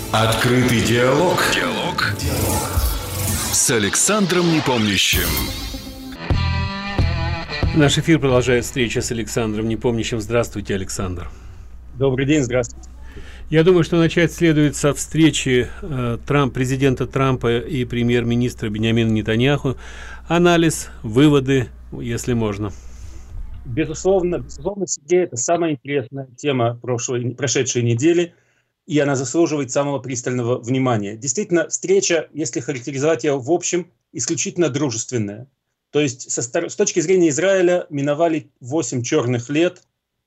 Открытый диалог. С Александром Непомнящим. Наш эфир продолжает встреча с Александром Непомнящим. Здравствуйте, Александр. Добрый день, здравствуйте. Я думаю, что начать следует со встречи президента Трампа и премьер-министра Биньямина Нетаньяху. Анализ, выводы, если можно. Безусловно, Сергей, это самая интересная тема прошедшей недели, и она заслуживает самого пристального внимания. Действительно, встреча, если характеризовать ее в общем, исключительно дружественная. То есть с точки зрения Израиля миновали 8 черных лет,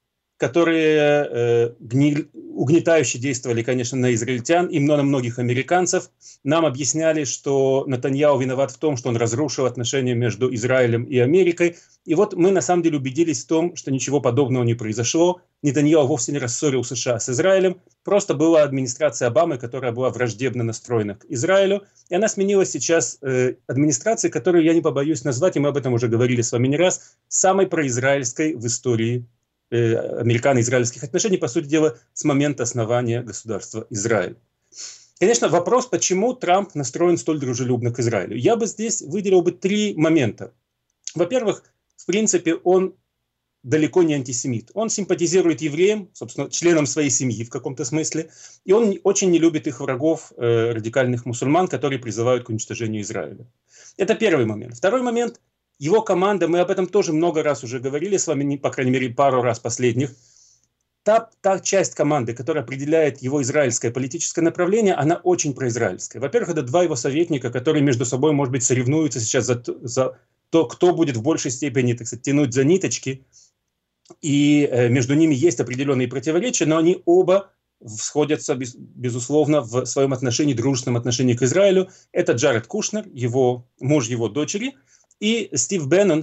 которые угнетающе действовали, конечно, на израильтян и на многих американцев. Нам объясняли, что Нетаньяху виноват в том, что он разрушил отношения между Израилем и Америкой. И вот мы на самом деле убедились в том, что ничего подобного не произошло. Нетаньяху вовсе не рассорил США с Израилем. Просто была администрация Обамы, которая была враждебно настроена к Израилю. И она сменилась сейчас администрацией, которую я не побоюсь назвать, и мы об этом уже говорили с вами не раз, самой произраильской в истории американо-израильских отношений, по сути дела, с момента основания государства Израиль. Конечно, вопрос, почему Трамп настроен столь дружелюбно к Израилю. Я бы здесь выделил бы 3 момента. Во-первых, в принципе, он далеко не антисемит. Он симпатизирует евреям, собственно, членам своей семьи в каком-то смысле, и он очень не любит их врагов, радикальных мусульман, которые призывают к уничтожению Израиля. Это первый момент. Второй момент. Его команда, мы об этом тоже много раз уже говорили с вами, по крайней мере, пару раз последних. Та часть команды, которая определяет его израильское политическое направление, она очень произраильская. Во-первых, это 2 его советника, которые между собой, может быть, соревнуются сейчас за то, кто будет в большей степени, так сказать, тянуть за ниточки. И между ними есть определенные противоречия, но они оба сходятся, безусловно, в своем отношении, дружественном отношении к Израилю. Это Джаред Кушнер, муж его дочери, и Стив Беннон,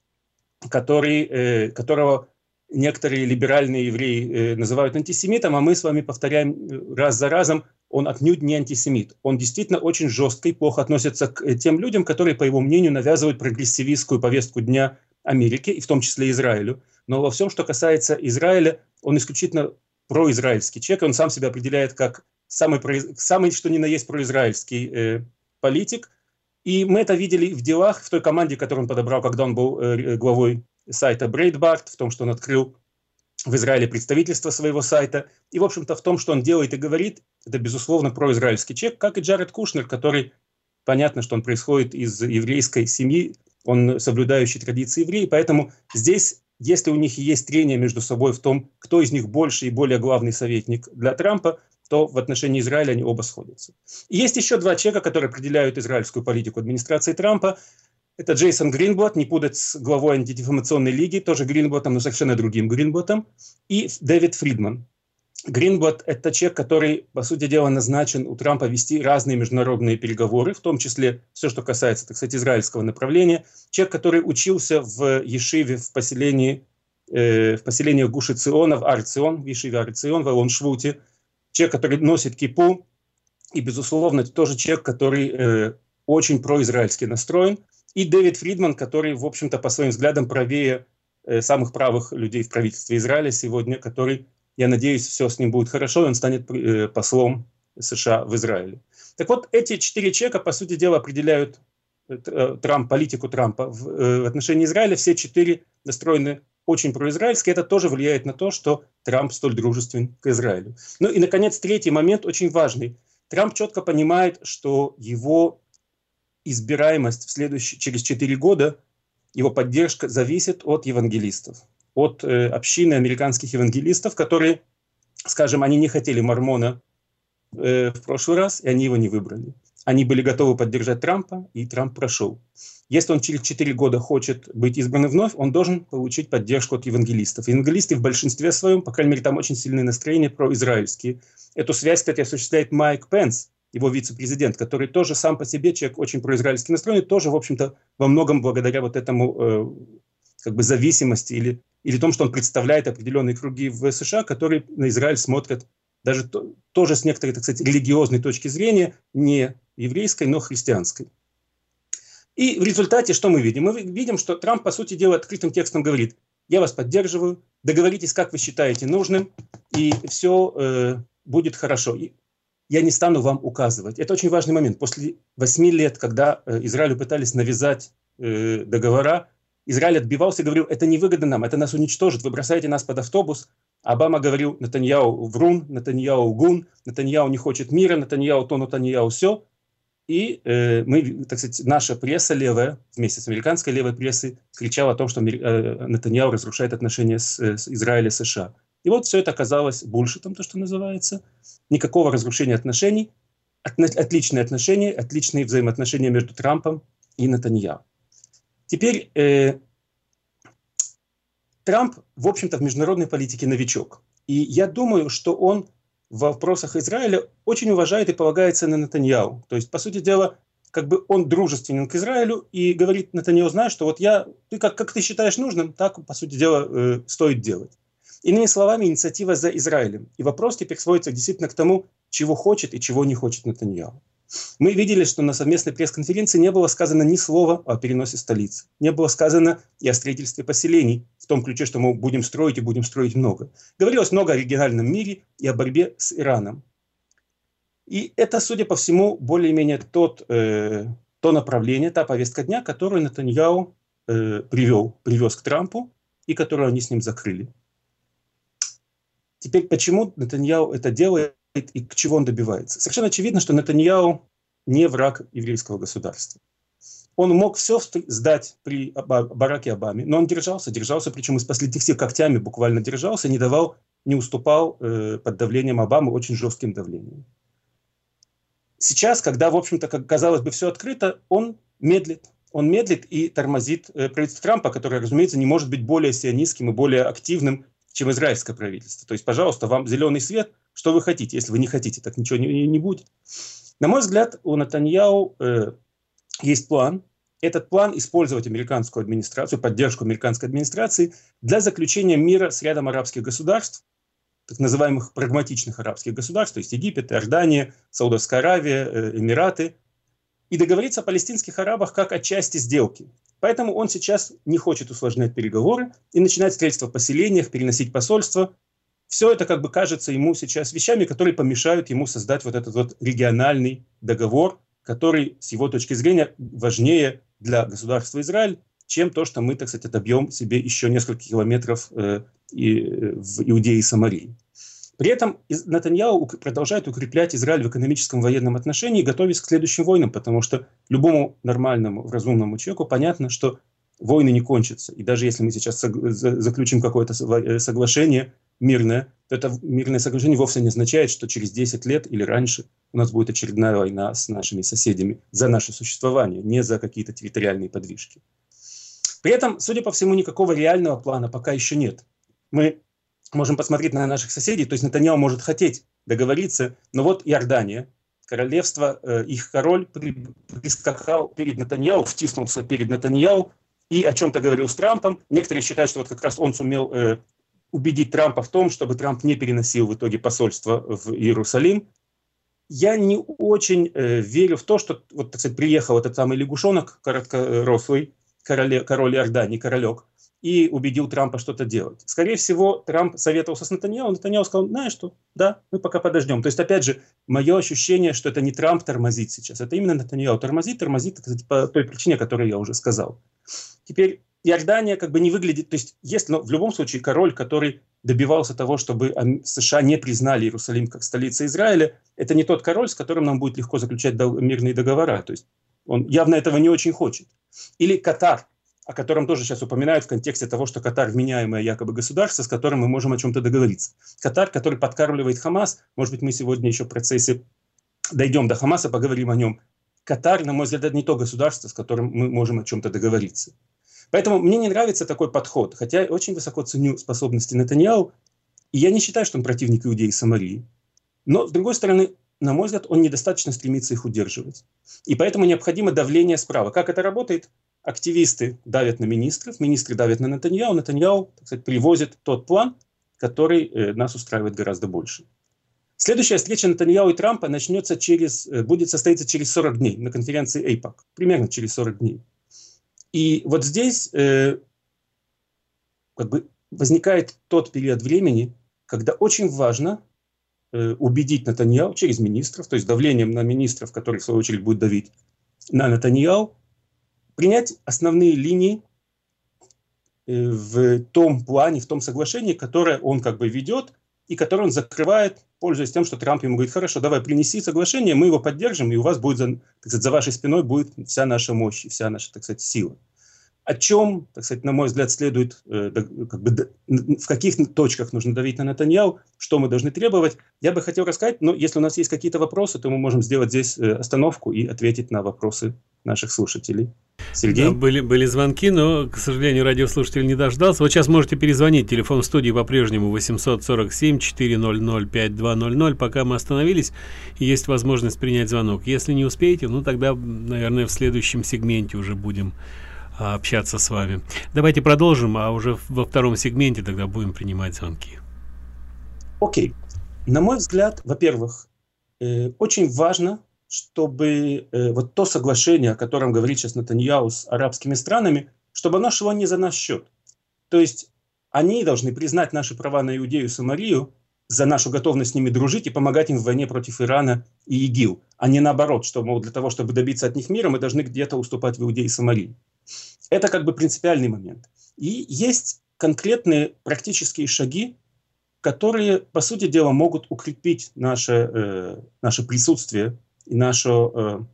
которого некоторые либеральные евреи называют антисемитом, а мы с вами повторяем раз за разом, он отнюдь не антисемит. Он действительно очень жестко и плохо относится к тем людям, которые, по его мнению, навязывают прогрессивистскую повестку дня Америки, и в том числе Израилю. Но во всем, что касается Израиля, он исключительно произраильский человек, он сам себя определяет как самый что ни на есть произраильский политик. И мы это видели в делах, в той команде, которую он подобрал, когда он был главой сайта Breitbart, в том, что он открыл в Израиле представительство своего сайта. И, в общем-то, в том, что он делает и говорит, это, безусловно, произраильский человек, как и Джаред Кушнер, который, понятно, что он происходит из еврейской семьи, он соблюдающий традиции евреев. Поэтому здесь, если у них и есть трение между собой в том, кто из них больше и более главный советник для Трампа, то в отношении Израиля они оба сходятся. И есть еще 2 человека, которые определяют израильскую политику администрации Трампа. Это Джейсон Гринблат, не путать с главой антидефамационной лиги, тоже Гринблатом, но совершенно другим Гринблатом, и Дэвид Фридман. Гринблат – это человек, который, по сути дела, назначен у Трампа вести разные международные переговоры, в том числе все, что касается, так сказать, израильского направления. Человек, который учился в Ешиве, в поселении Гуши Циона, в Ар-Цион, в Ешиве Ар-Цион, в Элон-Швуте. Человек, который носит кипу, и, безусловно, тоже человек, который очень произраильски настроен. И Дэвид Фридман, который, в общем-то, по своим взглядам правее самых правых людей в правительстве Израиля сегодня, который, я надеюсь, все с ним будет хорошо, и он станет послом США в Израиле. Так вот, эти 4 человека, по сути дела, определяют политику Трампа в отношении Израиля. Все 4 настроены очень произраильски. Это тоже влияет на то, что Трамп столь дружествен к Израилю. Ну и, наконец, 3-й момент очень важный. Трамп четко понимает, что его избираемость через 4 года, его поддержка зависит от евангелистов, от общины американских евангелистов, которые, скажем, они не хотели Мормона в прошлый раз, и они его не выбрали. Они были готовы поддержать Трампа, и Трамп прошел. Если он через 4 года хочет быть избранным вновь, он должен получить поддержку от евангелистов. Евангелисты в большинстве своем, по крайней мере, там очень сильные настроения произраильские. Эту связь, кстати, осуществляет Майк Пенс, его вице-президент, который тоже сам по себе человек очень произраильски настроенный, тоже, в общем-то, во многом благодаря вот этому зависимости или тому, что он представляет определенные круги в США, которые на Израиль смотрят даже тоже с некоторой, так сказать, религиозной точки зрения, не еврейской, но христианской. И в результате что мы видим? Мы видим, что Трамп, по сути дела, открытым текстом говорит: я вас поддерживаю, договоритесь, как вы считаете нужным, и все будет хорошо. я не стану вам указывать. Это очень важный момент. После 8 лет, когда Израилю пытались навязать договора, Израиль отбивался и говорил, это невыгодно нам, это нас уничтожит, вы бросаете нас под автобус. Обама говорил, Нетаньяху врун, Нетаньяху гун, Нетаньяху не хочет мира, Нетаньяху то, Нетаньяху все. И мы, так сказать, наша пресса левая, вместе с американской левой прессой, кричала о том, что Нетаньяху разрушает отношения с Израилем и США. И вот все это оказалось булшитом, то, что называется. Никакого разрушения отношений, отличные отношения, отличные взаимоотношения между Трампом и Нетаньяху. Теперь Трамп, в общем-то, в международной политике новичок. И я думаю, что он в вопросах Израиля очень уважает и полагается на Нетаньяху. То есть, по сути дела, как бы он дружественен к Израилю и говорит Нетаньяху, знаешь, что вот ты как ты считаешь нужным, так, по сути дела, стоит делать. Иными словами, инициатива за Израилем. И вопрос теперь сводится действительно к тому, чего хочет и чего не хочет Нетаньяху. Мы видели, что на совместной пресс-конференции не было сказано ни слова о переносе столицы. Не было сказано и о строительстве поселений, в том ключе, что мы будем строить и будем строить много. Говорилось много о региональном мире и о борьбе с Ираном. И это, судя по всему, более-менее то направление, та повестка дня, которую Нетаньяху привез к Трампу и которую они с ним закрыли. Теперь, почему Нетаньяху это делает и к чему он добивается? Совершенно очевидно, что Нетаньяху не враг еврейского государства. Он мог все сдать при Бараке Обаме, но он держался, причем из последних сил когтями буквально держался, не уступал под давлением Обамы, очень жестким давлением. Сейчас, когда, в общем-то, как казалось бы, все открыто, он медлит. Он медлит и тормозит правительство Трампа, которое, разумеется, не может быть более сионистским и более активным, чем израильское правительство. То есть, пожалуйста, вам зеленый свет, что вы хотите. Если вы не хотите, так ничего не будет. На мой взгляд, у Нетаньяху есть план. Этот план — использовать американскую администрацию, поддержку американской администрации для заключения мира с рядом арабских государств, так называемых прагматичных арабских государств, то есть Египет, Иордания, Саудовская Аравия, Эмираты, и договориться о палестинских арабах как о части сделки. Поэтому он сейчас не хочет усложнять переговоры и начинать строительство в поселениях, переносить посольства. Все это как бы кажется ему сейчас вещами, которые помешают ему создать вот этот вот региональный договор, который, с его точки зрения, важнее для государства Израиль, чем то, что мы, так сказать, отобьем себе еще несколько километров в Иудее и Самарии. При этом Нетаньяху продолжает укреплять Израиль в экономическом военном отношении, готовясь к следующим войнам, потому что любому нормальному, разумному человеку понятно, что войны не кончатся. И даже если мы сейчас заключим какое-то соглашение мирное, то это мирное соглашение вовсе не означает, что через 10 лет или раньше у нас будет очередная война с нашими соседями за наше существование, не за какие-то территориальные подвижки. При этом, судя по всему, никакого реального плана пока еще нет. Мы можем посмотреть на наших соседей, то есть Нетаньяху может хотеть договориться, но вот Иордания, королевство, их король прискакал перед Нетаньяху, втиснулся перед Нетаньяху и о чем-то говорил с Трампом. Некоторые считают, что вот как раз он сумел убедить Трампа в том, чтобы Трамп не переносил в итоге посольство в Иерусалим. Я не очень верю в то, что вот, так сказать, приехал этот самый лягушонок, короткорослый, король Иордании, королек, и убедил Трампа что-то делать. Скорее всего, Трамп советовался с Нетаньяху, Нетаньяху сказал, знаешь что, да, мы пока подождем. То есть, опять же, мое ощущение, что это не Трамп тормозит сейчас, это именно Нетаньяху тормозит, так сказать, по той причине, о которой я уже сказал. Теперь Иордания как бы не выглядит, то есть, если, но в любом случае король, который добивался того, чтобы США не признали Иерусалим как столицу Израиля, это не тот король, с которым нам будет легко заключать мирные договора. То есть, он явно этого не очень хочет. Или Катар, о котором тоже сейчас упоминают в контексте того, что Катар вменяемое якобы государство, с которым мы можем о чем-то договориться. Катар, который подкармливает Хамас, может быть, мы сегодня еще в процессе дойдем до Хамаса, поговорим о нем. Катар, на мой взгляд, это не то государство, с которым мы можем о чем-то договориться. Поэтому мне не нравится такой подход, хотя я очень высоко ценю способности Нетаньяху, и я не считаю, что он противник Иудеи и Самарии. Но, с другой стороны, на мой взгляд, он недостаточно стремится их удерживать. И поэтому необходимо давление справа. Как это работает? Активисты давят на министров, министры давят на Нетаньяху, Нетаньяху, так сказать, привозит тот план, который нас устраивает гораздо больше. Следующая встреча Нетаньяху и Трампа будет состояться через 40 дней на конференции AIPAC. Примерно через 40 дней. И вот здесь как бы возникает тот период времени, когда очень важно убедить Нетаньяху через министров, то есть давлением на министров, которые в свою очередь будут давить на Нетаньяху, принять основные линии в том плане, в том соглашении, которое он как бы ведет и которое он закрывает, пользуясь тем, что Трамп ему говорит: хорошо, давай принеси соглашение, мы его поддержим, и у вас будет, так сказать, за вашей спиной будет вся наша мощь, вся наша, так сказать, сила. О чем, так сказать, на мой взгляд, следует, в каких точках нужно давить на Нетаньяху, что мы должны требовать, я бы хотел рассказать, но если у нас есть какие-то вопросы, то мы можем сделать здесь остановку и ответить на вопросы наших слушателей. Сергей? Да, были звонки, но, к сожалению, радиослушатель не дождался. Вот сейчас можете перезвонить. Телефон в студии по-прежнему 847-400-5200. Пока мы остановились, есть возможность принять звонок. Если не успеете, ну тогда, наверное, в следующем сегменте уже будем общаться с вами. Давайте продолжим, а уже во втором сегменте тогда будем принимать звонки. Окей. На мой взгляд, во-первых, очень важно, чтобы вот то соглашение, о котором говорит сейчас Нетаньяху с арабскими странами, чтобы оно шло не за наш счет. То есть они должны признать наши права на Иудею и Самарию, за нашу готовность с ними дружить и помогать им в войне против Ирана и ИГИЛ, а не наоборот, что, мол, для того, чтобы добиться от них мира, мы должны где-то уступать в Иудеи и Самарии. Это как бы принципиальный момент. И есть конкретные практические шаги, которые, по сути дела, могут укрепить наше присутствие и наши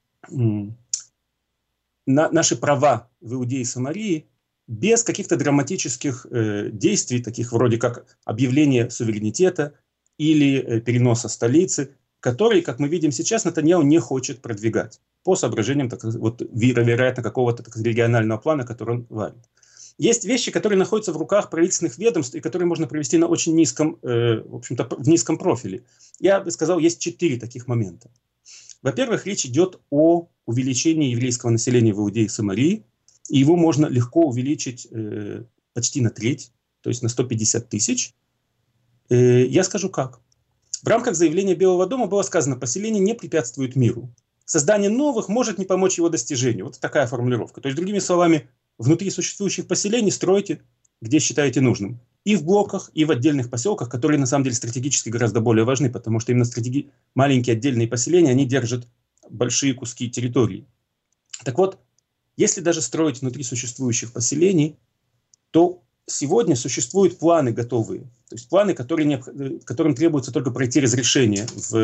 права в Иудее и Самарии без каких-то драматических действий, таких вроде как объявление суверенитета или переноса столицы, которые, как мы видим сейчас, Нетаньяху не хочет продвигать по соображениям, вероятно, какого-то регионального плана, который он варит. Есть вещи, которые находятся в руках правительственных ведомств и которые можно провести на очень низком, в общем-то, в низком профиле. Я бы сказал, есть 4 таких момента. Во-первых, речь идет о увеличении еврейского населения в Иудее и Самарии, и его можно легко увеличить почти на треть, то есть на 150 тысяч. Я скажу как. В рамках заявления Белого дома было сказано: поселение не препятствует миру. Создание новых может не помочь его достижению. Вот такая формулировка. То есть, другими словами, внутри существующих поселений стройте, где считаете нужным. И в блоках, и в отдельных поселках, которые на самом деле стратегически гораздо более важны, потому что именно маленькие отдельные поселения, они держат большие куски территории. Так вот, если даже строить внутри существующих поселений, то сегодня существуют планы готовые. То есть планы, которым требуется только пройти разрешение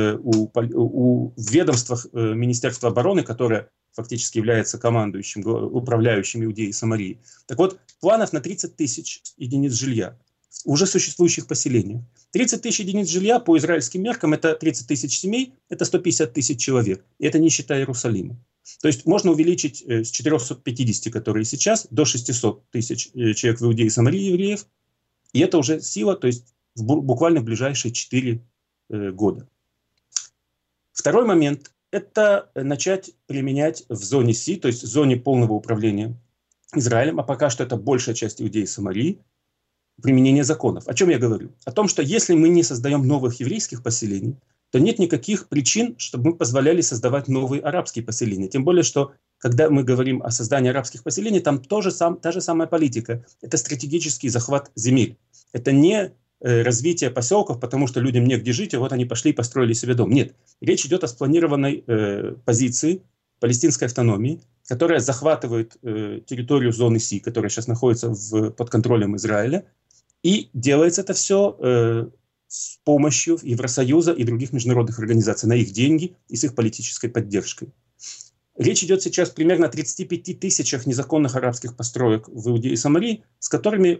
в ведомствах Министерства обороны, которое фактически является командующим, управляющим Иудеей и Самарией. Так вот, планов на 30 тысяч единиц жилья в уже существующих поселениях. 30 тысяч единиц жилья по израильским меркам — это 30 тысяч семей, это 150 тысяч человек. И это не считая Иерусалима. То есть можно увеличить с 450, которые сейчас, до 600 тысяч человек в Иудее и Самарии евреев. И это уже сила, то есть буквально в ближайшие 4 года. Второй момент — это начать применять в зоне Си, то есть в зоне полного управления Израилем, а пока что это большая часть Иудеи и Самарии, применение законов. О чем я говорю? О том, что если мы не создаем новых еврейских поселений, то нет никаких причин, чтобы мы позволяли создавать новые арабские поселения. Тем более, что когда мы говорим о создании арабских поселений, там та же самая политика. Это стратегический захват земель. Это не развитие поселков, потому что людям негде жить, и вот они пошли и построили себе дом. Нет. Речь идет о спланированной позиции палестинской автономии, которая захватывает территорию зоны Си, которая сейчас находится под контролем Израиля. И делается это все с помощью Евросоюза и других международных организаций, на их деньги и с их политической поддержкой. Речь идет сейчас примерно о 35 тысячах незаконных арабских построек в Иудее и Самарии, с которыми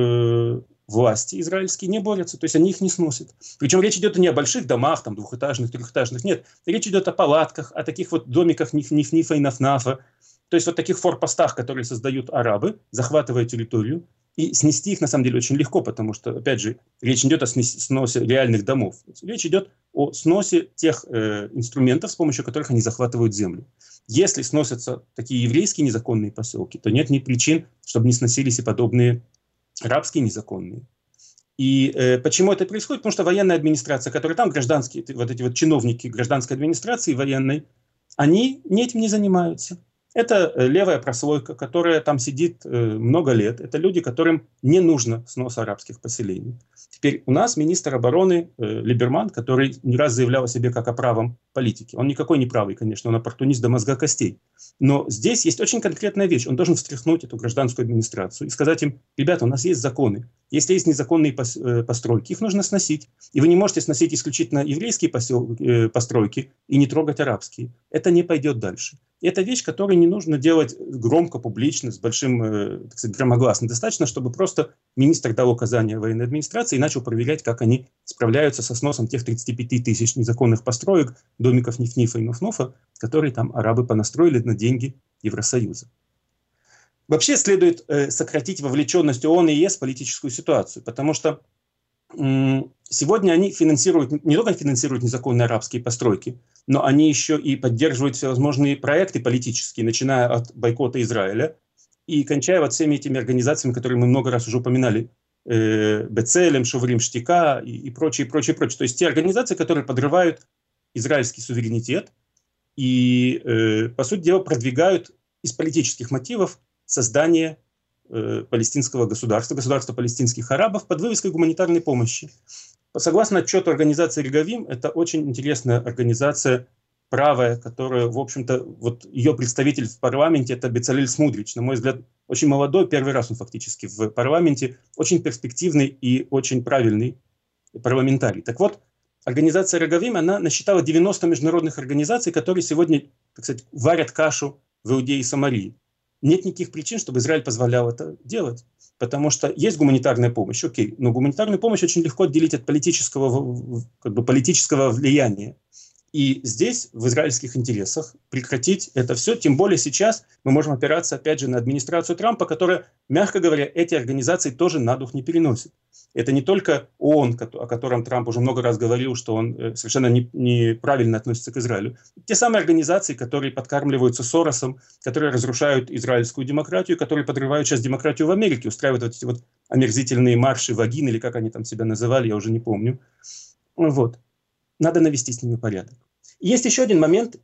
власти израильские не борются, то есть они их не сносят. Причем речь идет не о больших домах, там, двухэтажных, трехэтажных, нет. Речь идет о палатках, о таких вот домиках Ниф-Нифа и Наф-Нафа, то есть вот таких форпостах, которые создают арабы, захватывая территорию. И снести их, на самом деле, очень легко, потому что, опять же, речь идет о сносе реальных домов. Речь идет о сносе тех инструментов, с помощью которых они захватывают землю. Если сносятся такие еврейские незаконные поселки, то нет ни причин, чтобы не сносились и подобные арабские незаконные. И почему это происходит? Потому что военная администрация, которая там, гражданские, вот эти вот чиновники гражданской администрации военной, они этим не занимаются. Это левая прослойка, которая там сидит много лет. Это люди, которым не нужно снос арабских поселений. Теперь у нас министр обороны Либерман, который не раз заявлял о себе как о правом политике. Он никакой не правый, конечно, он оппортунист до мозга костей. Но здесь есть очень конкретная вещь. Он должен встряхнуть эту гражданскую администрацию и сказать им: ребята, у нас есть законы. Если есть незаконные постройки, их нужно сносить. И вы не можете сносить исключительно еврейские постройки и не трогать арабские. Это не пойдет дальше. И это вещь, которую не нужно делать громко, публично, с большим, так сказать, громогласно. Достаточно, чтобы просто министр дал указания военной администрации и начал проверять, как они справляются со сносом тех 35 тысяч незаконных построек, домиков Ниф-Нифа и Ноф-Нофа, которые там арабы понастроили на деньги Евросоюза. Вообще следует сократить вовлеченность ООН и ЕС в политическую ситуацию, потому что сегодня они не только финансируют незаконные арабские постройки, но они еще и поддерживают всевозможные проекты политические, начиная от бойкота Израиля и кончая вот всеми этими организациями, которые мы много раз уже упоминали, Бецелем, Шоврим Штика и прочее, прочее, прочее. То есть те организации, которые подрывают израильский суверенитет и, по сути дела, продвигают из политических мотивов создание палестинского государства, государства палестинских арабов под вывеской гуманитарной помощи. Согласно отчету организации Регавим, это очень интересная организация правая, которая, в общем-то, вот ее представитель в парламенте — это Бецалель Смутрич. На мой взгляд, очень молодой, первый раз он фактически в парламенте, очень перспективный и очень правильный парламентарий. Так вот, организация Регавим, она насчитала 90 международных организаций, которые сегодня, так сказать, варят кашу в Иудее и Самарии. Нет никаких причин, чтобы Израиль позволял это делать. Потому что есть гуманитарная помощь, окей, но гуманитарную помощь очень легко отделить от политического влияния. И здесь в израильских интересах прекратить это все, тем более сейчас мы можем опираться опять же на администрацию Трампа, которая, мягко говоря, эти организации тоже на дух не переносит. Это не только ООН, о котором Трамп уже много раз говорил, что он совершенно неправильно относится к Израилю. Те самые организации, которые подкармливаются Соросом, которые разрушают израильскую демократию, которые подрывают сейчас демократию в Америке, устраивают вот эти вот омерзительные марши вагин, или как они там себя называли, я уже не помню. Вот. Надо навести с ними порядок. Есть еще один момент,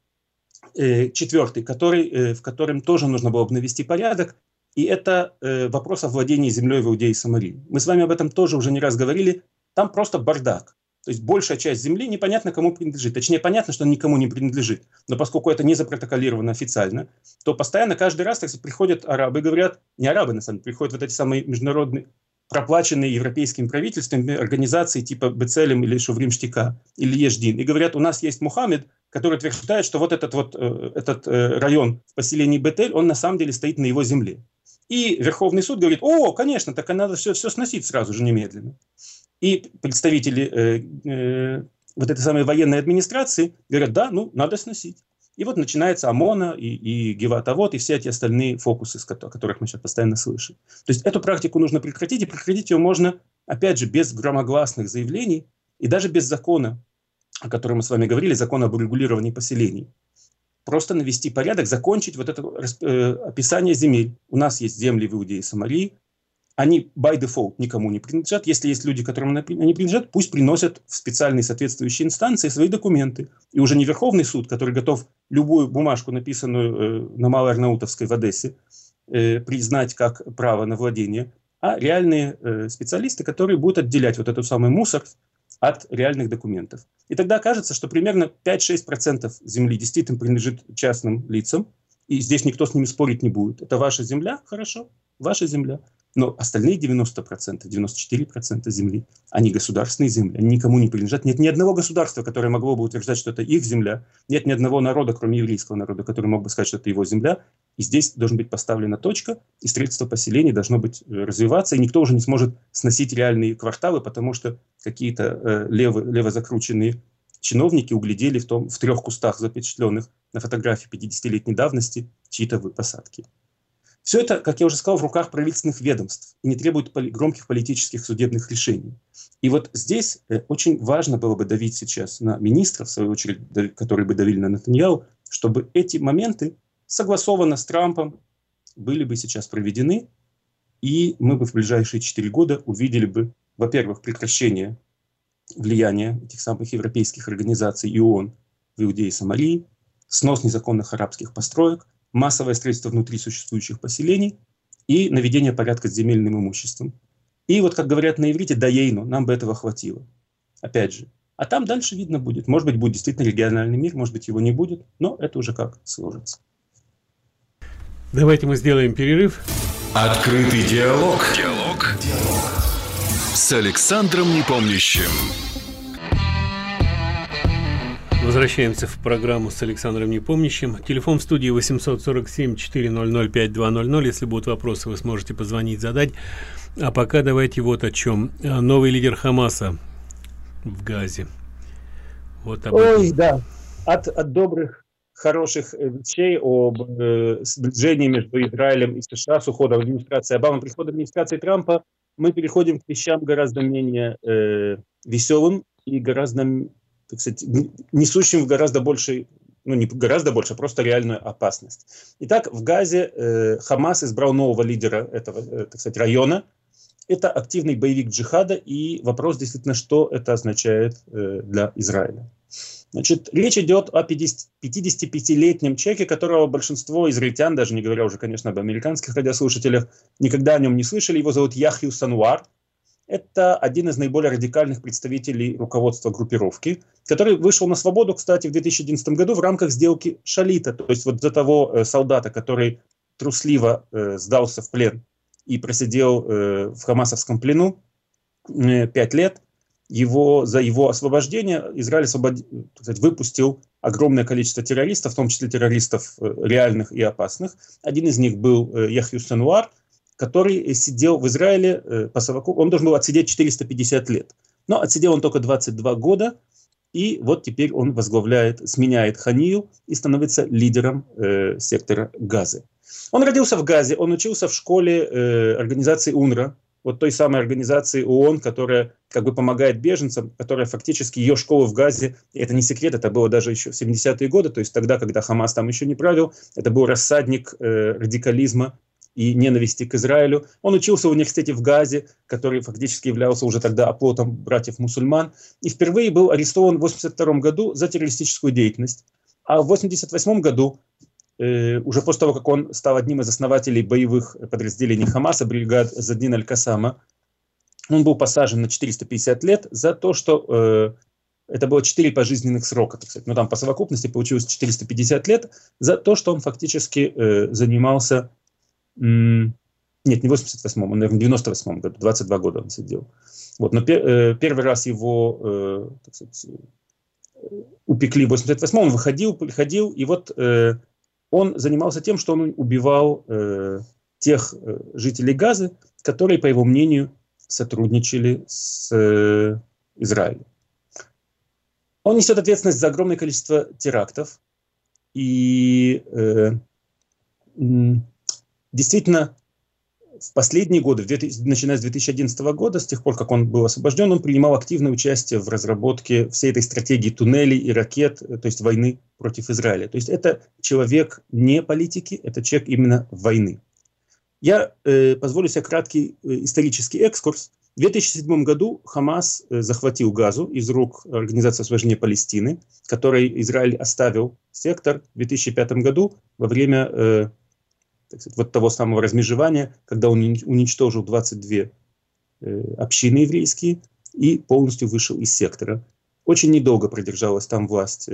четвертый, в котором тоже нужно было бы навести порядок, и это вопрос о владении землей в Иудее и Самарии. Мы с вами об этом тоже уже не раз говорили. Там просто бардак. То есть большая часть земли непонятно кому принадлежит. Точнее, понятно, что она никому не принадлежит. Но поскольку это не запротоколировано официально, то постоянно каждый раз, так сказать, приходят арабы и говорят, не арабы на самом деле, приходят вот эти самые международные, проплаченные европейским правительством организации типа Бецелем или Шоврим Штика или Ешдин, и говорят, у нас есть Мухаммед, который утверждает, что вот этот район в поселении Бетель, он на самом деле стоит на его земле. И Верховный суд говорит, о, конечно, так надо все сносить сразу же немедленно. И представители вот этой самой военной администрации говорят, да, ну, надо сносить. И вот начинается ОМОНа и Геват-Авот, и все эти остальные фокусы, о которых мы сейчас постоянно слышим. То есть эту практику нужно прекратить, и прекратить ее можно, опять же, без громогласных заявлений и даже без закона, о котором мы с вами говорили, закона об урегулировании поселений. Просто навести порядок, закончить вот это описание земель. У нас есть земли в Иудее и Самарии, они by default никому не принадлежат. Если есть люди, которым они принадлежат, пусть приносят в специальные соответствующие инстанции свои документы. И уже не Верховный суд, который готов любую бумажку, написанную на Малой Арнаутовской в Одессе, признать как право на владение, а реальные специалисты, которые будут отделять вот этот самый мусор от реальных документов. И тогда окажется, что примерно 5-6% земли действительно принадлежит частным лицам, и здесь никто с ними спорить не будет. Это ваша земля, хорошо, ваша земля. Но остальные 90%, 94% земли, они государственные земли, они никому не принадлежат. Нет ни одного государства, которое могло бы утверждать, что это их земля. Нет ни одного народа, кроме еврейского народа, который мог бы сказать, что это его земля. И здесь должна быть поставлена точка, и строительство поселений должно быть развиваться, и никто уже не сможет сносить реальные кварталы, потому что какие-то лево закрученные чиновники углядели в 3 кустах, запечатленных на фотографии 50-летней давности, чьи-то посадки. Все это, как я уже сказал, в руках правительственных ведомств и не требует громких политических судебных решений. И вот здесь очень важно было бы давить сейчас на министров, в свою очередь, которые бы давили на Нетаньяху, чтобы эти моменты согласованно с Трампом были бы сейчас проведены, и мы бы в ближайшие 4 года увидели бы, во-первых, прекращение влияния этих самых европейских организаций и ООН в Иудее и Самарии, снос незаконных арабских построек, массовое строительство внутри существующих поселений и наведение порядка с земельным имуществом. И вот, как говорят на иврите, даейну, нам бы этого хватило. Опять же. А там дальше видно будет. Может быть, будет действительно региональный мир, может быть, его не будет, но это уже как сложится. Давайте мы сделаем перерыв. Открытый диалог. С Александром Непомнящим. Возвращаемся в программу с Александром Непомнящим. Телефон в студии 847-400-5200. Если будут вопросы, вы сможете позвонить, задать. А пока давайте вот о чем. Новый лидер Хамаса в Газе. Вот об этом. Ой, да. От добрых, хороших вещей об сближении между Израилем и США с уходом администрации Обамы, приходом администрации Трампа, мы переходим к вещам гораздо менее веселым и гораздо, так сказать, несущим в гораздо большей, ну не гораздо больше, а просто реальную опасность. Итак, в Газе Хамас избрал нового лидера этого, так сказать, района. Это активный боевик джихада, и вопрос действительно, что это означает для Израиля. Значит, речь идет о 55-летнем человеке, которого большинство израильтян, даже не говоря уже, конечно, об американских радиослушателях, никогда о нем не слышали. Его зовут Яхью Сануар. Это один из наиболее радикальных представителей руководства группировки, который вышел на свободу, кстати, в 2011 году в рамках сделки Шалита, то есть вот за того солдата, который трусливо сдался в плен и просидел в хамасовском плену 5 лет. За его освобождение Израиль выпустил огромное количество террористов, в том числе террористов реальных и опасных. Один из них был Яхью Сануар, который сидел в Израиле по совокупности. Он должен был отсидеть 450 лет. Но отсидел он только 22 года, и вот теперь он сменяет Ханию и становится лидером сектора Газы. Он родился в Газе, он учился в школе организации УНРВА, вот той самой организации ООН, которая как бы помогает беженцам, которая фактически, ее школа в Газе, и это не секрет, это было даже еще в 70-е годы, то есть тогда, когда Хамас там еще не правил, это был рассадник радикализма и ненависти к Израилю. Он учился в университете в Газе, который фактически являлся уже тогда оплотом братьев-мусульман, и впервые был арестован в 1982 году за террористическую деятельность. А в 1988 году, уже после того, как он стал одним из основателей боевых подразделений Хамаса, бригад Задин Аль-Касама, он был посажен на 450 лет за то, что это было 4 пожизненных срока, так сказать. Но там по совокупности получилось 450 лет за то, что он фактически занимался... Нет, не в 88-м, он, наверное, в 98-м году, 22 года он сидел. Вот, но первый раз его, так сказать, упекли в 88-м, он приходил, и вот он занимался тем, что он убивал тех жителей Газы, которые, по его мнению, сотрудничали с Израилем. Он несет ответственность за огромное количество терактов, и действительно, в последние годы, начиная с 2011 года, с тех пор, как он был освобожден, он принимал активное участие в разработке всей этой стратегии туннелей и ракет, то есть войны против Израиля. То есть это человек не политики, это человек именно войны. Я позволю себе краткий исторический экскурс. В 2007 году Хамас захватил Газу из рук Организации освобождения Палестины, которой Израиль оставил сектор в 2005 году во время... вот того самого размежевания, когда он уничтожил 22 общины еврейские и полностью вышел из сектора. Очень недолго продержалась там власть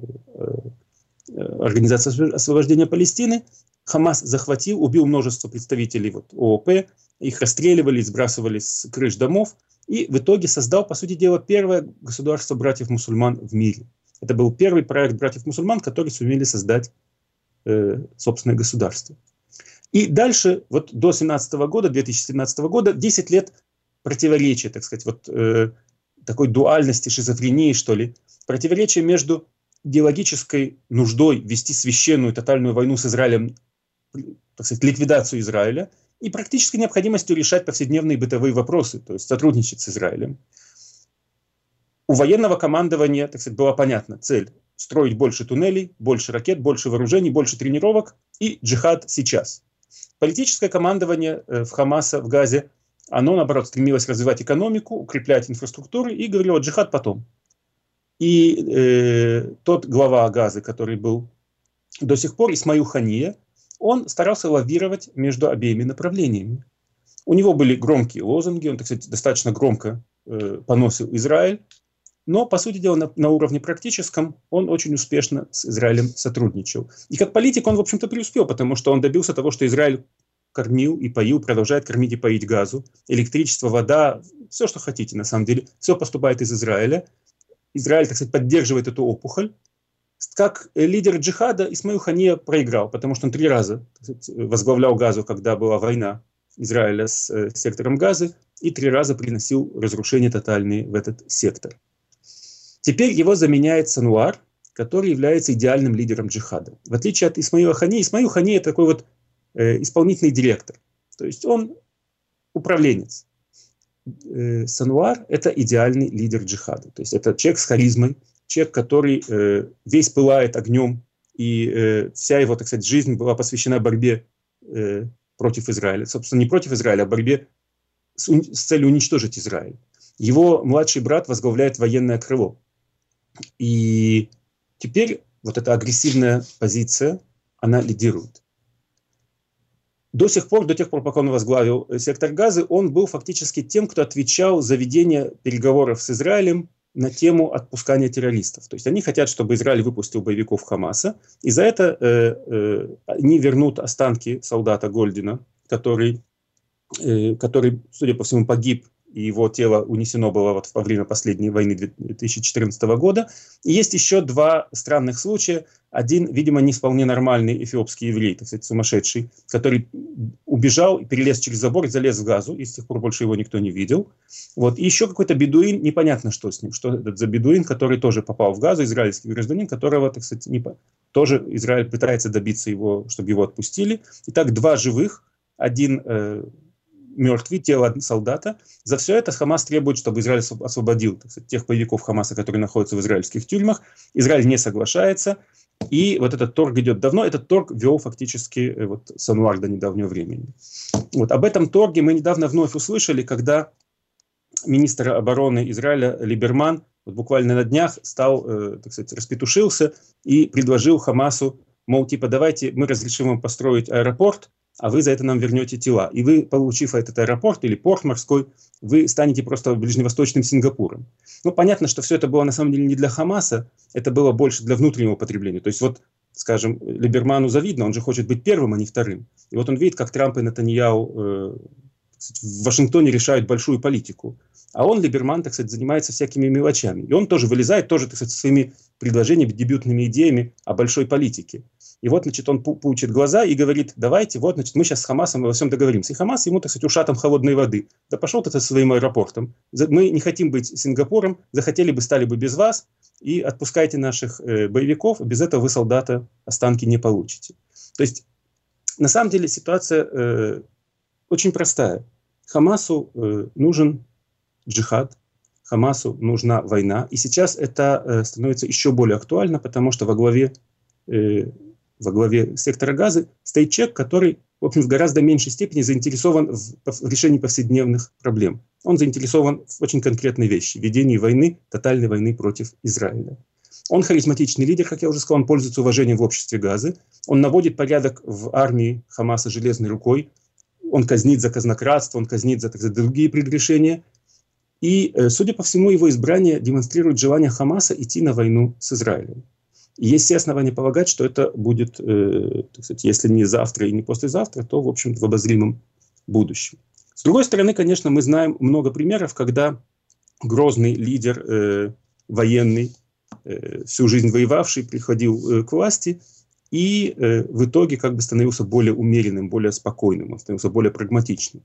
Организации освобождения Палестины. Хамас захватил, убил множество представителей ООП, их расстреливали, сбрасывали с крыш домов и в итоге создал, по сути дела, первое государство братьев-мусульман в мире. Это был первый проект братьев-мусульман, которые сумели создать собственное государство. И дальше, вот до 2017 года, 10 лет противоречия, так сказать, такой дуальности, шизофрении, что ли, противоречия между идеологической нуждой вести священную тотальную войну с Израилем, так сказать, ликвидацию Израиля, и практической необходимостью решать повседневные бытовые вопросы, то есть сотрудничать с Израилем. У военного командования, так сказать, была понятна цель – строить больше туннелей, больше ракет, больше вооружений, больше тренировок и джихад сейчас. Политическое командование в Хамаса, в Газе, оно, наоборот, стремилось развивать экономику, укреплять инфраструктуру и говорило джихад потом. И тот глава Газы, который был до сих пор, Исмаил Хания, он старался лавировать между обеими направлениями. У него были громкие лозунги, он, так сказать, достаточно громко поносил Израиль, но, по сути дела, на уровне практическом он очень успешно с Израилем сотрудничал. И как политик он, в общем-то, преуспел, потому что он добился того, что Израиль кормил и поил, продолжает кормить и поить газу, электричество, вода, все, что хотите, на самом деле, все поступает из Израиля. Израиль, так сказать, поддерживает эту опухоль. Как лидер джихада Исмаил Хания проиграл, потому что он 3 раза, так сказать, возглавлял Газу, когда была война Израиля с сектором Газы, и 3 раза приносил разрушения тотальные в этот сектор. Теперь его заменяет Сануар, который является идеальным лидером джихада. В отличие от Исмаила Хани, Исмаил Хани – это такой вот исполнительный директор, то есть он управленец. Сануар – это идеальный лидер джихада, то есть это человек с харизмой, человек, который весь пылает огнем, и вся его, так сказать, жизнь была посвящена борьбе против Израиля. Собственно, не против Израиля, а борьбе с целью уничтожить Израиль. Его младший брат возглавляет военное крыло. И теперь вот эта агрессивная позиция, она лидирует. До тех пор, пока он возглавил сектор Газы, он был фактически тем, кто отвечал за ведение переговоров с Израилем на тему отпускания террористов. То есть они хотят, чтобы Израиль выпустил боевиков Хамаса, и за это они вернут останки солдата Гольдина, который, судя по всему, погиб, и его тело унесено было вот во время последней войны 2014 года. И есть еще 2 странных случая. Один, видимо, не вполне нормальный эфиопский еврей, так сказать, сумасшедший, который убежал и перелез через забор, залез в Газу, и с тех пор больше его никто не видел. Вот. И еще какой-то бедуин, непонятно, что с ним, что это за бедуин, который тоже попал в Газу, израильский гражданин, которого, так сказать, тоже Израиль пытается добиться его, чтобы его отпустили. Итак, 2 живых, один мертвый, тело солдата. За все это Хамас требует, чтобы Израиль освободил, так сказать, тех боевиков Хамаса, которые находятся в израильских тюрьмах. Израиль не соглашается. И вот этот торг идет давно. Этот торг вел фактически вот Сануар до недавнего времени. Вот об этом торге мы недавно вновь услышали, когда министр обороны Израиля Либерман вот буквально на днях стал, так сказать, распетушился и предложил Хамасу, мол, типа, давайте мы разрешим вам построить аэропорт, а вы за это нам вернете тела. И вы, получив этот аэропорт или порт морской, вы станете просто ближневосточным Сингапуром. Ну, понятно, что все это было на самом деле не для Хамаса, это было больше для внутреннего потребления. То есть вот, скажем, Либерману завидно, он же хочет быть первым, а не вторым. И вот он видит, как Трамп и Нетаньяху в Вашингтоне решают большую политику. А он, Либерман, так сказать, занимается всякими мелочами. И он тоже вылезает, тоже, так сказать, своими предложениями, дебютными идеями о большой политике. И вот, значит, он пучит глаза и говорит, давайте, вот, значит, мы сейчас с Хамасом во всем договоримся. И Хамас ему, так сказать, ушатом холодной воды. Да пошел ты со своим аэропортом. Мы не хотим быть Сингапуром, захотели бы, стали бы без вас, и отпускайте наших боевиков, без этого вы, солдата, останки не получите. То есть, на самом деле, ситуация очень простая. Хамасу нужен джихад, Хамасу нужна война. И сейчас это становится еще более актуально, потому что во главе сектора Газы стоит человек, который, в общем, в гораздо меньшей степени заинтересован в решении повседневных проблем. Он заинтересован в очень конкретной вещи – ведении войны, тотальной войны против Израиля. Он харизматичный лидер, как я уже сказал, он пользуется уважением в обществе Газы. Он наводит порядок в армии Хамаса железной рукой. Он казнит за казнократство, он казнит за, так сказать, другие прегрешения. И, судя по всему, его избрание демонстрирует желание Хамаса идти на войну с Израилем. И есть все основания полагать, что это будет, так сказать, если не завтра и не послезавтра, то, в общем, в обозримом будущем. С другой стороны, конечно, мы знаем много примеров, когда грозный лидер военный, всю жизнь воевавший, приходил к власти и в итоге как бы становился более умеренным, более спокойным, он становился более прагматичным.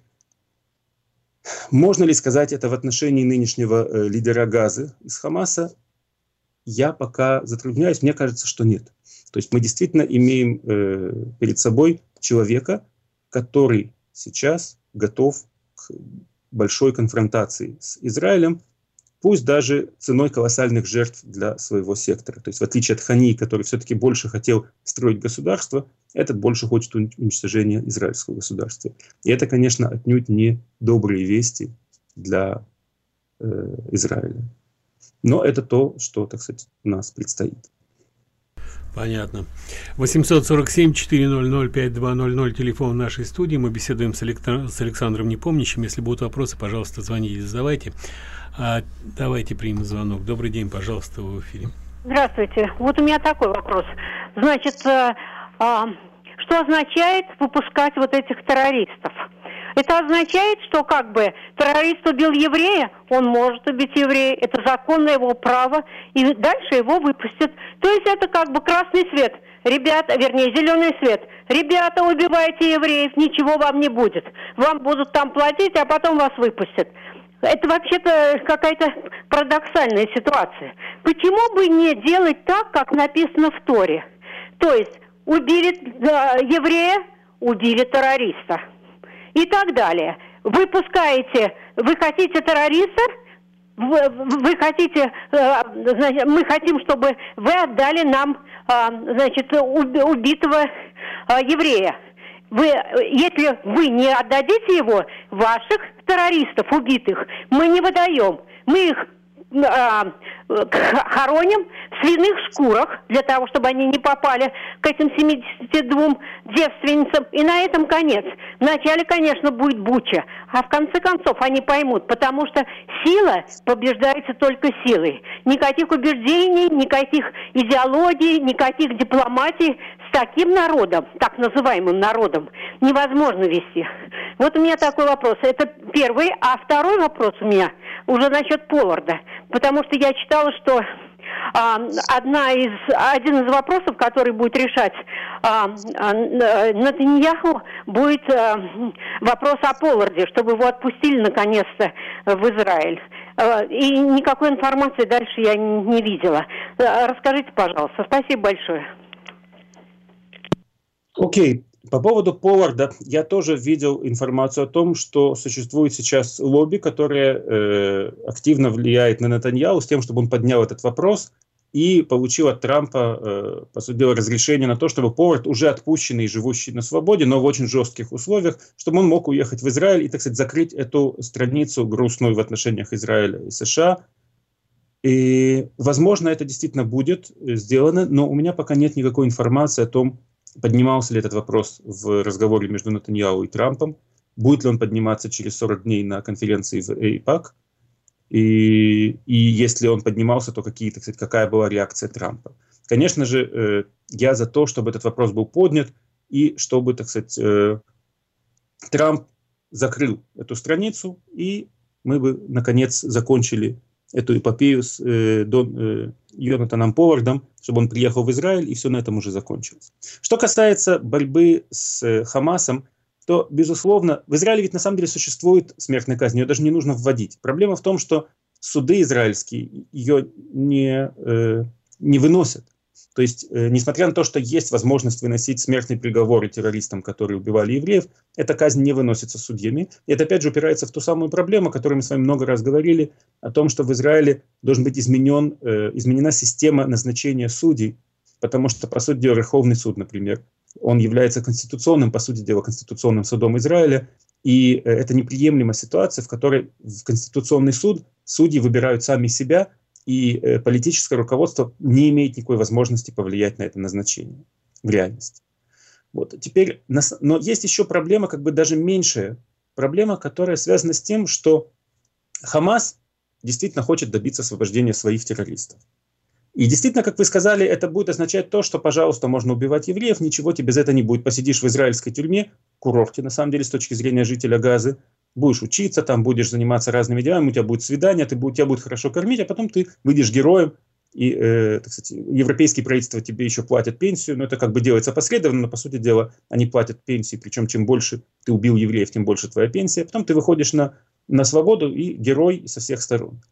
Можно ли сказать это в отношении нынешнего лидера Газы из Хамаса? Я пока затрудняюсь, мне кажется, что нет. То есть мы действительно имеем перед собой человека, который сейчас готов к большой конфронтации с Израилем, пусть даже ценой колоссальных жертв для своего сектора. То есть в отличие от Хании, который все-таки больше хотел строить государство, этот больше хочет уничтожения израильского государства. И это, конечно, отнюдь не добрые вести для Израиля. Но это то, что, так сказать, нас предстоит. Понятно. 847-400-5200, телефон нашей студии. Мы беседуем с Александром Непомнящим. Если будут вопросы, пожалуйста, звоните, задавайте. Давайте примем звонок. Добрый день, пожалуйста, вы в эфире. Здравствуйте. Вот у меня такой вопрос. Значит, что означает выпускать вот этих террористов? Это означает, что как бы террорист убил еврея, он может убить еврея, это законное его право, и дальше его выпустят. То есть это как бы красный свет, ребята, вернее, зеленый свет. Ребята, убивайте евреев, ничего вам не будет. Вам будут там платить, а потом вас выпустят. Это вообще-то какая-то парадоксальная ситуация. Почему бы не делать так, как написано в Торе? То есть убили еврея, убили террориста. И так далее. Вы хотите террориста, вы хотите, значит, мы хотим, чтобы вы отдали нам, значит, убитого еврея. Если вы не отдадите его, ваших террористов убитых мы не выдаем. Мы их хороним в свиных шкурах, для того, чтобы они не попали к этим 72 девственницам. И на этом конец. Вначале, конечно, будет буча, а в конце концов они поймут, потому что сила побеждается только силой. Никаких убеждений, никаких идеологий, никаких дипломатий с таким народом, так называемым народом, невозможно вести. Вот у меня такой вопрос. Это первый. А второй вопрос у меня уже насчет Полларда. Потому что я читала, что один из вопросов, который будет решать Нетаньяху, будет вопрос о Полларде, чтобы его отпустили наконец-то в Израиль. И никакой информации дальше я не видела. Расскажите, пожалуйста. Спасибо большое. Окей. По поводу Полларда я тоже видел информацию о том, что существует сейчас лобби, которое активно влияет на Нетаньяху с тем, чтобы он поднял этот вопрос и получил от Трампа, по сути дела, разрешение на то, чтобы Поллард, уже отпущенный и живущий на свободе, но в очень жестких условиях, чтобы он мог уехать в Израиль и, так сказать, закрыть эту страницу грустную в отношениях Израиля и США. И, возможно, это действительно будет сделано, но у меня пока нет никакой информации о том, поднимался ли этот вопрос в разговоре между Нетаньяху и Трампом, будет ли он подниматься через 40 дней на конференции в AIPAC, и если он поднимался, то какая была реакция Трампа. Конечно же, я за то, чтобы этот вопрос был поднят, и чтобы, так сказать, Трамп закрыл эту страницу, и мы бы, наконец, закончили эту эпопею с Йонатаном Поллардом, чтобы он приехал в Израиль, и все на этом уже закончилось. Что касается борьбы с Хамасом, то, безусловно, в Израиле ведь на самом деле существует смертная казнь, ее даже не нужно вводить. Проблема в том, что суды израильские ее не выносят. То есть, несмотря на то, что есть возможность выносить смертные приговоры террористам, которые убивали евреев, эта казнь не выносится судьями. И это, опять же, упирается в ту самую проблему, о которой мы с вами много раз говорили, о том, что в Израиле должен быть изменена система назначения судей, потому что, по сути дела, Верховный суд, например, он является конституционным, по сути дела, конституционным судом Израиля, и это неприемлемая ситуация, в которой в Конституционный суд судьи выбирают сами себя, и политическое руководство не имеет никакой возможности повлиять на это назначение в реальности. Вот. Теперь, но есть еще проблема, как бы даже меньшая проблема, которая связана с тем, что Хамас действительно хочет добиться освобождения своих террористов. И действительно, как вы сказали, это будет означать то, что, пожалуйста, можно убивать евреев, ничего тебе за это не будет. Посидишь в израильской тюрьме, курорте, на самом деле, с точки зрения жителя Газы, будешь учиться, там будешь заниматься разными делами, у тебя будет свидание, тебя будут хорошо кормить, а потом ты выйдешь героем, и, так сказать, европейские правительства тебе еще платят пенсию, но это как бы делается посредственно, но, по сути дела, они платят пенсии, причем чем больше ты убил евреев, тем больше твоя пенсия, потом ты выходишь на свободу и герой со всех сторон.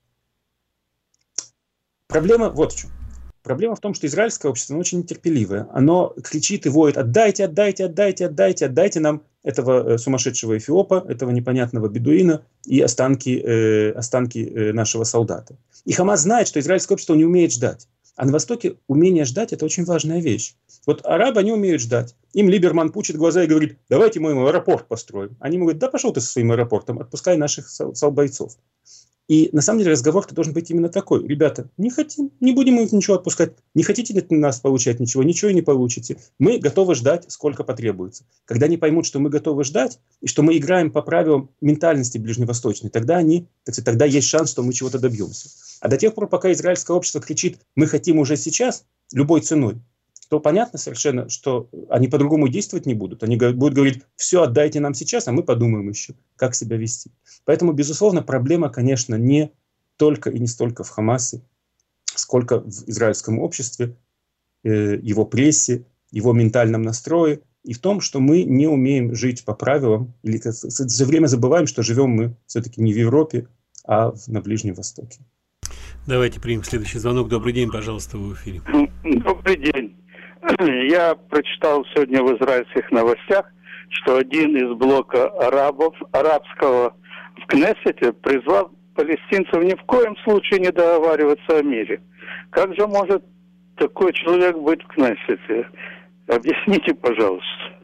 Проблема вот в чем. Проблема в том, что израильское общество очень нетерпеливое. Оно кричит и воет: отдайте, отдайте, отдайте, отдайте, отдайте нам этого сумасшедшего эфиопа, этого непонятного бедуина и останки нашего солдата. И Хамас знает, что израильское общество не умеет ждать. А на Востоке умение ждать – это очень важная вещь. Вот арабы, они умеют ждать. Им Либерман пучит глаза и говорит: давайте мы ему аэропорт построим. Они ему говорят: да пошел ты со своим аэропортом, отпускай наших бойцов. И на самом деле разговор-то должен быть именно такой. Ребята, не хотим, не будем мы ничего отпускать. Не хотите от нас получать ничего, ничего и не получите. Мы готовы ждать, сколько потребуется. Когда они поймут, что мы готовы ждать, и что мы играем по правилам ментальности ближневосточной, тогда тогда есть шанс, что мы чего-то добьемся. А до тех пор, пока израильское общество кричит, мы хотим уже сейчас, любой ценой, то понятно совершенно, что они по-другому действовать не будут. Они будут говорить, все, отдайте нам сейчас, а мы подумаем еще, как себя вести. Поэтому, безусловно, проблема, конечно, не только и не столько в Хамасе, сколько в израильском обществе, его прессе, его ментальном настрое, и в том, что мы не умеем жить по правилам, или все время забываем, что живем мы все-таки не в Европе, а на Ближнем Востоке. Давайте примем следующий звонок. Добрый день, пожалуйста, вы в эфире. Добрый день. Я прочитал сегодня в израильских новостях, что один из блока арабского в Кнессете призвал палестинцев ни в коем случае не договариваться о мире. Как же может такой человек быть в Кнессете? Объясните, пожалуйста.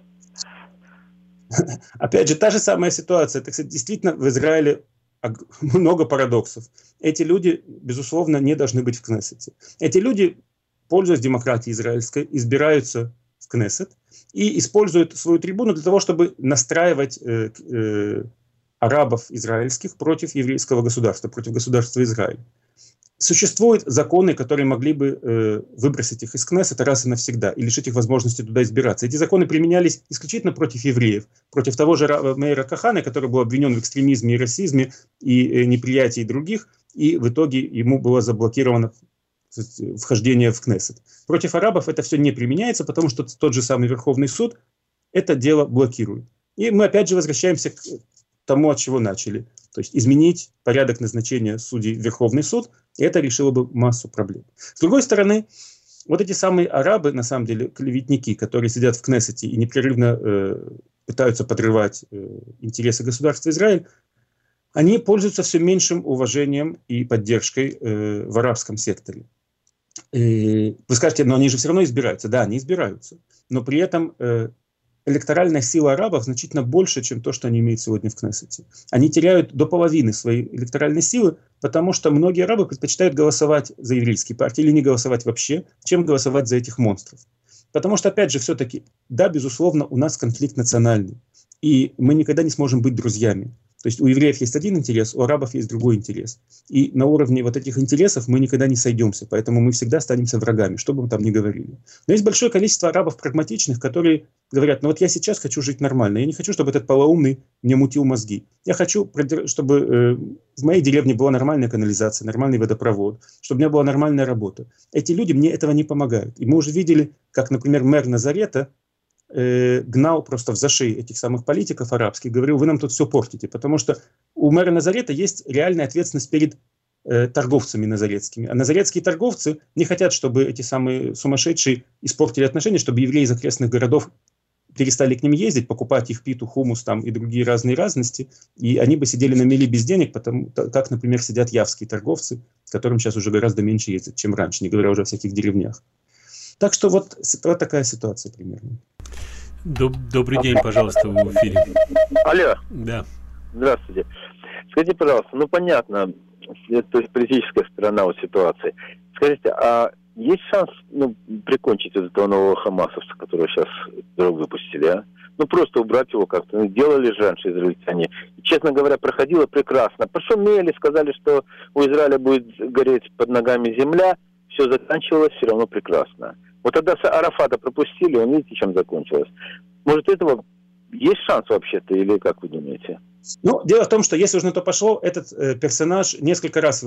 Опять же, та же самая ситуация. Так сказать, действительно, в Израиле много парадоксов. Эти люди, безусловно, не должны быть в Кнессете. Эти люди, пользуясь демократией израильской, избираются в Кнессет и используют свою трибуну для того, чтобы настраивать арабов израильских против еврейского государства, против государства Израиль. Существуют законы, которые могли бы выбросить их из Кнессета раз и навсегда и лишить их возможности туда избираться. Эти законы применялись исключительно против евреев, против того же Меира Кахана, который был обвинен в экстремизме и расизме и неприятии других, и в итоге ему было заблокировано вхождение в Кнессет. Против арабов это все не применяется, потому что тот же самый Верховный суд это дело блокирует. И мы опять же возвращаемся к тому, от чего начали. То есть изменить порядок назначения судей в Верховный суд, и это решило бы массу проблем. С другой стороны, вот эти самые арабы, на самом деле, клеветники, которые сидят в Кнессете и непрерывно пытаются подрывать интересы государства Израиль, они пользуются все меньшим уважением и поддержкой в арабском секторе. Вы скажете, но они же все равно избираются. Да, они избираются. Но при этом электоральная сила арабов значительно больше, чем то, что они имеют сегодня в Кнессете. Они теряют до половины своей электоральной силы, потому что многие арабы предпочитают голосовать за еврейские партии или не голосовать вообще, чем голосовать за этих монстров. Потому что, опять же, все-таки, да, безусловно, у нас конфликт национальный. И мы никогда не сможем быть друзьями. То есть у евреев есть один интерес, у арабов есть другой интерес. И на уровне вот этих интересов мы никогда не сойдемся, поэтому мы всегда останемся врагами, что бы мы там ни говорили. Но есть большое количество арабов прагматичных, которые говорят, ну вот я сейчас хочу жить нормально, я не хочу, чтобы этот полоумный мне мутил мозги. Я хочу, чтобы в моей деревне была нормальная канализация, нормальный водопровод, чтобы у меня была нормальная работа. Эти люди мне этого не помогают. И мы уже видели, как, например, мэр Назарета гнал просто в зашей этих самых политиков арабских, говорил, вы нам тут все портите, потому что у мэра Назарета есть реальная ответственность перед торговцами назаретскими. А назаретские торговцы не хотят, чтобы эти самые сумасшедшие испортили отношения, чтобы евреи из окрестных городов перестали к ним ездить, покупать их питу, хумус там и другие разные разности, и они бы сидели на мели без денег, потому как, например, сидят явские торговцы, которым сейчас уже гораздо меньше ездят, чем раньше, не говоря уже о всяких деревнях. Так что вот такая ситуация примерно. Добрый день, пожалуйста, вы в эфире. Алло. Да. Здравствуйте. Скажите, пожалуйста, ну понятно, то есть политическая сторона вот ситуации. Скажите, а есть шанс прикончить вот этого нового хамасовца, которого сейчас выпустили, а? Ну просто убрать его как-то. Ну, делали же раньше израильтяне. И, честно говоря, проходило прекрасно. Пошумели, сказали, что у Израиля будет гореть под ногами земля. Все заканчивалось все равно прекрасно. Вот тогда Арафата пропустили, он видите, чем закончилось. Может, этого есть шанс вообще-то, или как вы думаете? Ну, дело в том, что если уже на то пошло, этот персонаж несколько раз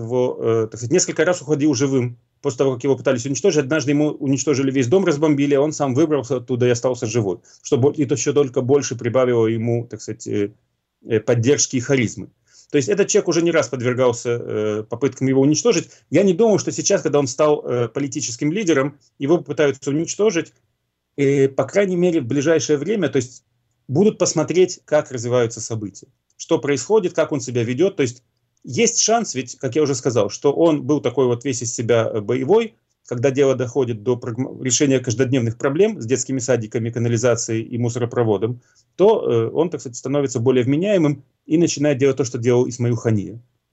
уходил живым после того, как его пытались уничтожить. Однажды ему уничтожили весь дом, разбомбили, а он сам выбрался оттуда и остался живой. Что это еще только больше прибавило ему, так сказать, поддержки и харизмы. То есть этот человек уже не раз подвергался попыткам его уничтожить. Я не думаю, что сейчас, когда он стал политическим лидером, его пытаются уничтожить. По крайней мере, в ближайшее время, то есть будут посмотреть, как развиваются события, что происходит, как он себя ведет. То есть есть шанс, ведь, как я уже сказал, что он был такой вот весь из себя боевой, когда дело доходит до решения каждодневных проблем с детскими садиками, канализацией и мусоропроводом, то он, так сказать, становится более вменяемым и начинает делать то, что делал Исмаил Хания.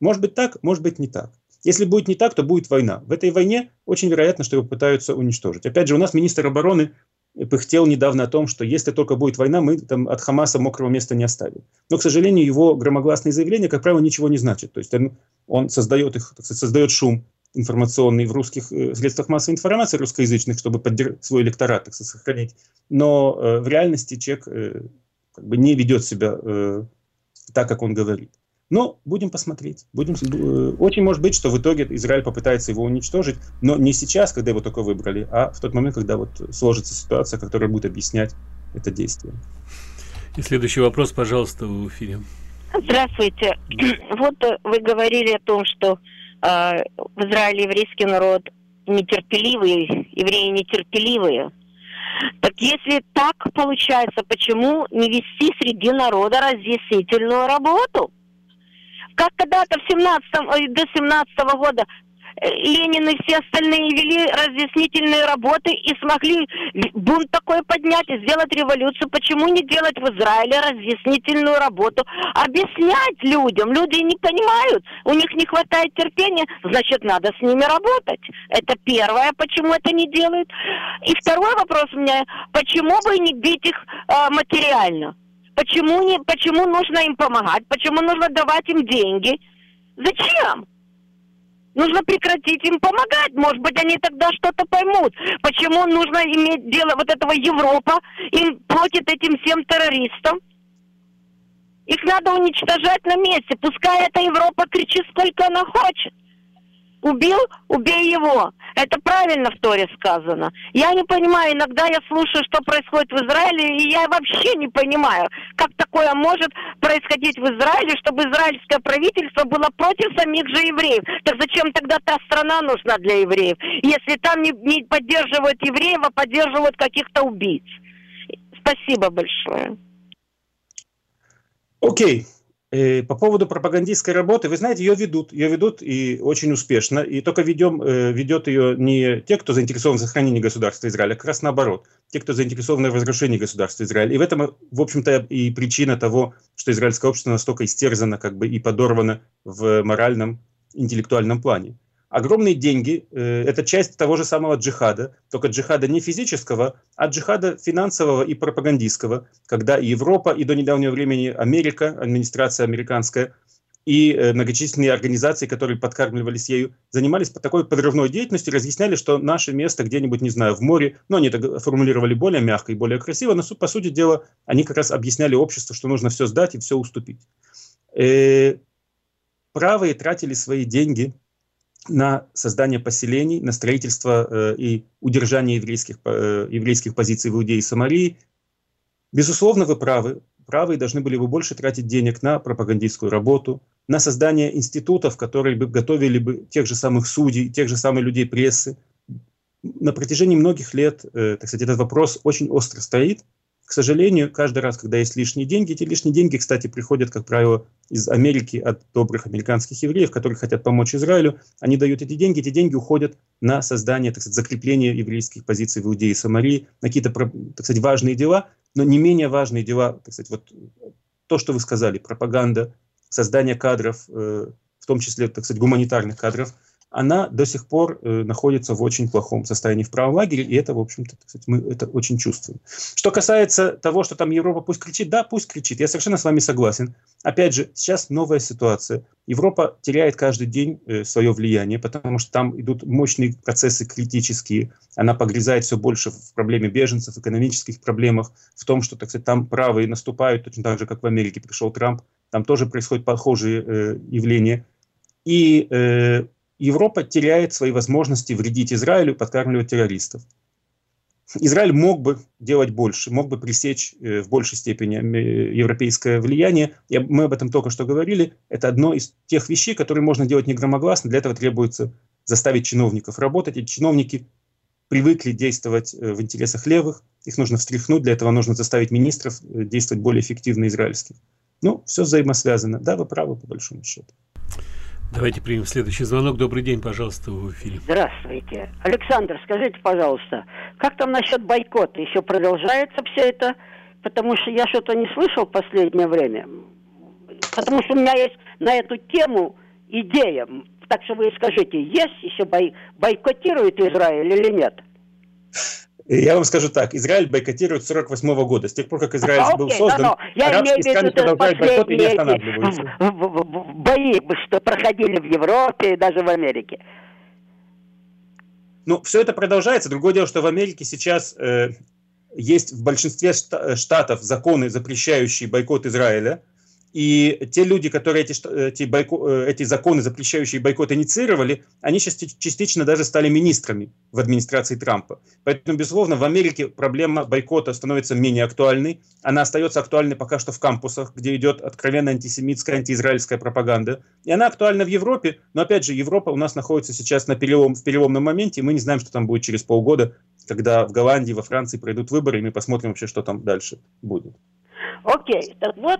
Может быть так, может быть не так. Если будет не так, то будет война. В этой войне очень вероятно, что его пытаются уничтожить. Опять же, у нас министр обороны пыхтел недавно о том, что если только будет война, мы там от Хамаса мокрого места не оставим. Но, к сожалению, его громогласные заявления, как правило, ничего не значат. То есть он создает создает шум информационный в русских средствах массовой информации русскоязычных, чтобы свой электорат сохранить. Но в реальности человек как бы не ведет себя так, как он говорит. Но будем посмотреть. Очень может быть, что в итоге Израиль попытается его уничтожить, но не сейчас, когда его только выбрали, а в тот момент, когда вот сложится ситуация, которая будет объяснять это действие. И следующий вопрос, пожалуйста, в эфире. Здравствуйте. Вот вы говорили о том, что в Израиле еврейский народ нетерпеливый, евреи нетерпеливые. Так если так получается, почему не вести среди народа разъяснительную работу? Как когда-то до 17-го года Ленин и все остальные вели разъяснительные работы и смогли бунт такой поднять и сделать революцию. Почему не делать в Израиле разъяснительную работу? Объяснять людям. Люди не понимают, у них не хватает терпения, значит, надо с ними работать. Это первое, почему это не делают. И второй вопрос у меня, почему бы не бить их материально? Почему нужно им помогать? Почему нужно давать им деньги? Зачем? Нужно прекратить им помогать. Может быть, они тогда что-то поймут. Почему нужно иметь дело вот этого Европа? Им платит этим всем террористам. Их надо уничтожать на месте. Пускай эта Европа кричит, сколько она хочет. Убил, убей его. Это правильно в Торе сказано. Я не понимаю, иногда я слушаю, что происходит в Израиле, и я вообще не понимаю, как такое может происходить в Израиле, чтобы израильское правительство было против самих же евреев. Так зачем тогда та страна нужна для евреев, если там не поддерживают евреев, а поддерживают каких-то убийц? Спасибо большое. Окей. По поводу пропагандистской работы, вы знаете, ее ведут и очень успешно. И только ведет ее не те, кто заинтересован в сохранении государства Израиля, а как раз наоборот. Те, кто заинтересован в разрушении государства Израиля. И в этом, в общем-то, и причина того, что израильское общество настолько истерзано как бы, и подорвано в моральном, интеллектуальном плане. Огромные деньги – это часть того же самого джихада, только джихада не физического, а джихада финансового и пропагандистского, когда и Европа, и до недавнего времени Америка, администрация американская, и многочисленные организации, которые подкармливались ею, занимались такой подрывной деятельностью, разъясняли, что наше место где-нибудь, не знаю, в море, но они это формулировали более мягко и более красиво, но по сути дела они как раз объясняли обществу, что нужно все сдать и все уступить. Правые тратили свои деньги на создание поселений, на строительство и удержание еврейских позиций в Иудее и Самарии. Безусловно, вы правы. Правые должны были бы больше тратить денег на пропагандистскую работу, на создание институтов, которые бы готовили бы тех же самых судей, тех же самых людей прессы. На протяжении многих лет, так сказать, этот вопрос очень остро стоит. К сожалению, каждый раз, когда есть лишние деньги, эти лишние деньги, кстати, приходят, как правило, из Америки, от добрых американских евреев, которые хотят помочь Израилю. Они дают эти деньги уходят на создание, так сказать, закрепление еврейских позиций в Иудее и Самарии, на какие-то, так сказать, важные дела, но не менее важные дела, так сказать, вот то, что вы сказали, пропаганда, создание кадров, в том числе, так сказать, гуманитарных кадров, она до сих пор находится в очень плохом состоянии в правом лагере, и это, в общем-то, так сказать, мы это очень чувствуем. Что касается того, что там Европа пусть кричит, да, пусть кричит, я совершенно с вами согласен. Опять же, сейчас новая ситуация. Европа теряет каждый день свое влияние, потому что там идут мощные процессы критические, она погрязает все больше в проблеме беженцев, экономических проблемах, в том, что, так сказать, там правые наступают, точно так же, как в Америке пришел Трамп, там тоже происходят похожие явления. И Европа теряет свои возможности вредить Израилю, подкармливать террористов. Израиль мог бы делать больше, мог бы пресечь в большей степени европейское влияние. Мы об этом только что говорили. Это одно из тех вещей, которые можно делать не громогласно. Для этого требуется заставить чиновников работать. Эти чиновники привыкли действовать в интересах левых. Их нужно встряхнуть. Для этого нужно заставить министров действовать более эффективно израильских. Ну, все взаимосвязано. Да, вы правы, по большому счету. Давайте примем следующий звонок. Добрый день, пожалуйста, в эфире. Здравствуйте. Александр, скажите, пожалуйста, как там насчет бойкота? Еще продолжается все это? Потому что я что-то не слышал в последнее время. Потому что у меня есть на эту тему идея. Так что вы скажите, есть еще бойкотирует Израиль или нет? Я вам скажу так, Израиль бойкотирует с 1948 года. С тех пор, как Израиль был создан, арабские страны продолжают бойкот и не останавливаются. Бои, что проходили в Европе и даже в Америке. Ну, все это продолжается. Другое дело, что в Америке сейчас есть в большинстве штатов законы, запрещающие бойкот Израиля. И те люди, которые эти законы, запрещающие бойкот, инициировали, они сейчас частично даже стали министрами в администрации Трампа. Поэтому, безусловно, в Америке проблема бойкота становится менее актуальной. Она остается актуальной пока что в кампусах, где идет откровенно антисемитская, антиизраильская пропаганда. И она актуальна в Европе. Но, опять же, Европа у нас находится сейчас в переломном моменте. И мы не знаем, что там будет через полгода, когда в Голландии, во Франции пройдут выборы, и мы посмотрим вообще, что там дальше будет. Окей, так вот,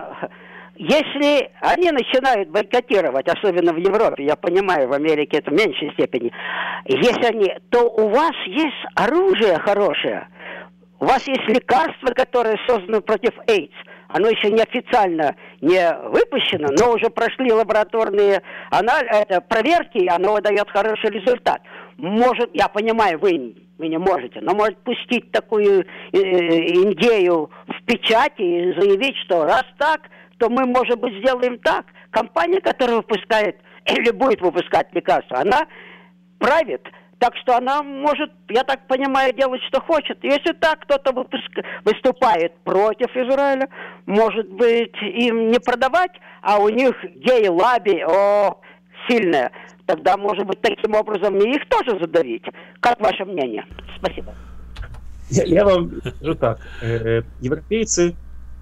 если они начинают бойкотировать, особенно в Европе, я понимаю, в Америке это в меньшей степени, если они, то у вас есть оружие хорошее, у вас есть лекарство, которое создано против AIDS, оно еще неофициально не выпущено, но уже прошли лабораторные проверки, и оно дает хороший результат. Может, я понимаю, вы не можете, но может пустить такую идею в печати и заявить, что раз так, то мы, может быть, сделаем так. Компания, которая выпускает или будет выпускать лекарства, она правит, так что она может, я так понимаю, делать, что хочет. Если так, кто-то выступает против Израиля, может быть, им не продавать, а у них гей-лобби сильное. Тогда, может быть, таким образом и их тоже задавить. Как ваше мнение? Спасибо. Я вам скажу так. Европейцы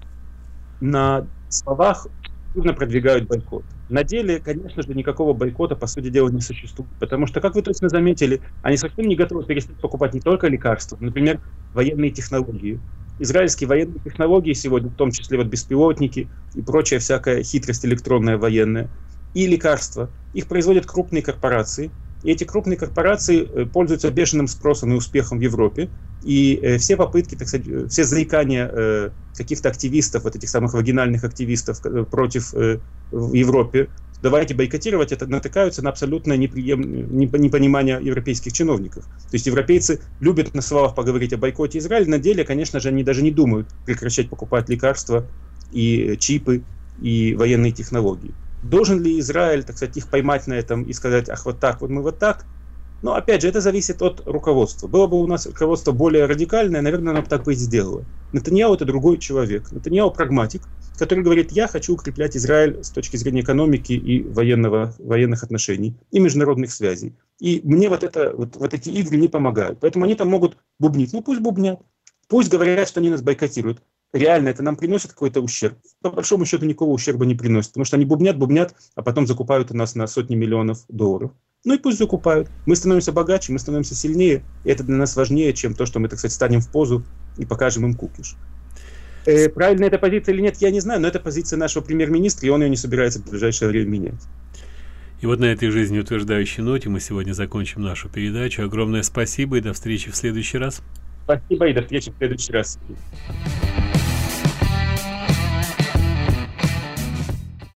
на словах активно продвигают бойкот. На деле, конечно же, никакого бойкота, по сути дела, не существует. Потому что, как вы точно заметили, они совсем не готовы перестать покупать не только лекарства, например, военные технологии. Израильские военные технологии сегодня, в том числе беспилотники и прочая всякая хитрость электронная военная, и лекарства. Их производят крупные корпорации. И эти крупные корпорации пользуются бешеным спросом и успехом в Европе. И все попытки, так сказать, все заикания каких-то активистов, вот этих самых вагинальных активистов против в Европе, давайте бойкотировать, это натыкаются на абсолютное непонимание европейских чиновников. То есть европейцы любят на словах поговорить о бойкоте Израиля, на деле, конечно же, они даже не думают прекращать покупать лекарства и чипы и военные технологии. Должен ли Израиль, так сказать, их поймать на этом и сказать, ах, вот так, вот мы вот так? Но, опять же, это зависит от руководства. Было бы у нас руководство более радикальное, наверное, оно бы так бы и сделало. Нетаньяху — это другой человек. Нетаньяху — прагматик, который говорит, я хочу укреплять Израиль с точки зрения экономики и военных отношений, и международных связей. И мне вот эти игры не помогают. Поэтому они там могут бубнить. Ну, пусть бубнят. Пусть говорят, что они нас бойкотируют. Реально это нам приносит какой-то ущерб? По большому счету никакого ущерба не приносит, потому что они бубнят, а потом закупают у нас на сотни миллионов долларов. Ну и пусть закупают. Мы становимся богаче, мы становимся сильнее, и это для нас важнее, чем то, что мы, так сказать, станем в позу и покажем им кукиш. Правильно эта позиция или нет, я не знаю, но это позиция нашего премьер-министра, и он ее не собирается в ближайшее время менять. И вот на этой жизнеутверждающей ноте мы сегодня закончим нашу передачу. Огромное спасибо и до встречи в следующий раз. Спасибо и до встречи в следующий раз.